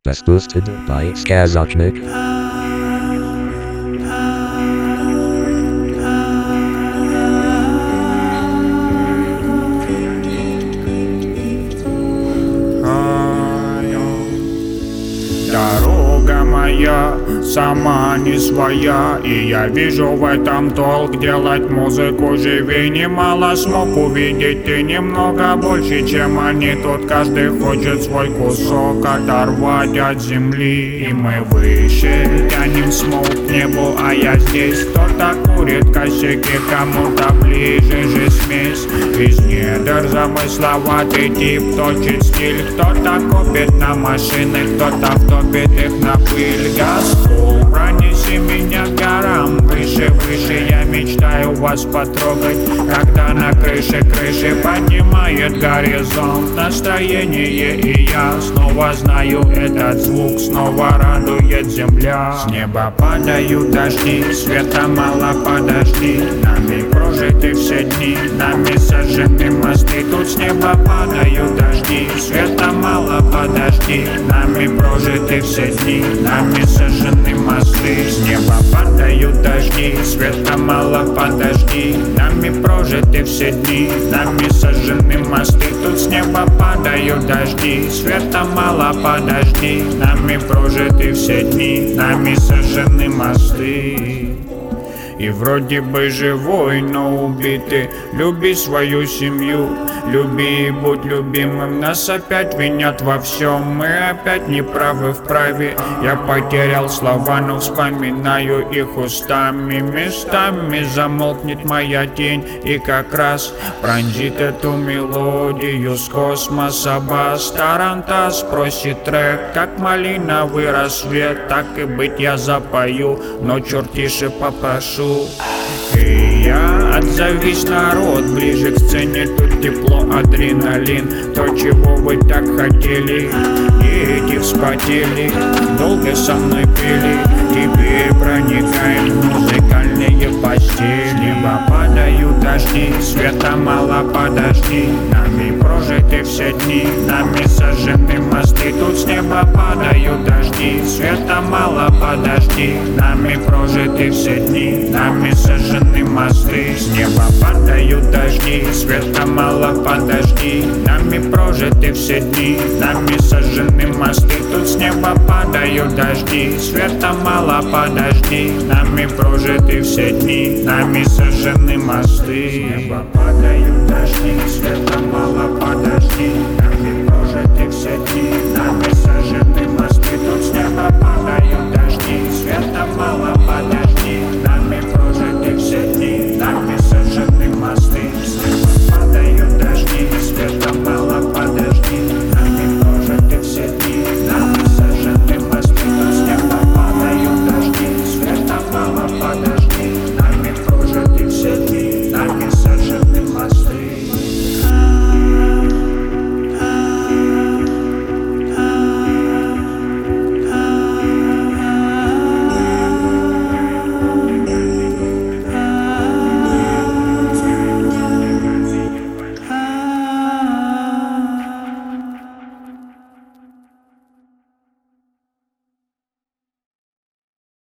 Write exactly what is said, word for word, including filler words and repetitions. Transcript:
Podcast hosted by Skazachnik. Дорога моя сама не своя, и я вижу в этом толк. Делать музыку живее немало, смог увидеть ты немного больше, чем они. Тут каждый хочет свой кусок оторвать от земли, и мы выше тянем смог к небу, а я здесь. Кто-то курит косяки, кому-то ближе же смесь. Из недр замысловатый тип точит стиль. Кто-то копит на машины, кто-то втопит их на пыль. Газпол, пронеси меня к горам, выше, выше. Я мечтаю вас потрогать, когда на крыше крыши поднимает горизонт настроение. И я снова знаю этот звук, снова радует земля. С неба падают дожди, света мало, подожди. Нами прожиты все дни, нами сожжены мосты. Тут с неба падают дожди, света мало, подожди. Нами прожиты все дни, нами сожжены мосты. С неба падают дожди, света мало, подожди. Нами прожиты все дни, нами сожжены мосты. Тут с неба падают дожди, света мало, подожди. Нами прожиты все дни, нами сожжены мосты. И вроде бы живой, но убитый. Люби свою семью, люби и будь любимым. Нас опять винят во всем, мы опять неправы в праве. Я потерял слова, но вспоминаю их устами. Местами замолкнет моя тень, и как раз пронзит эту мелодию с космоса бас. Тарантас просит трек, как малиновый рассвет. Так и быть я запою, но чёрт тише попрошу. И я отзовись, народ, ближе к сцене. Тут тепло, адреналин, то, чего вы так хотели. Дети вспотели, долго со мной пели. Теперь проникаем в музыкальные постели. С неба падают дожди, света мало, подожди. Нами прожиты все дни, нами сожжены мосты. Тут с неба падают дожди, света мало, подожди. Нами прожиты все дни, нами сожжены мосты. С неба падают дожди, света мало, подожди. Нами прожиты все дни, нами сожжены мосты. Тут с неба падают дожди, света мало, подожди. Нами прожиты все дни, нами сожжены мосты. С неба падают дожди, света мало, подожди. Нами прожиты все дни.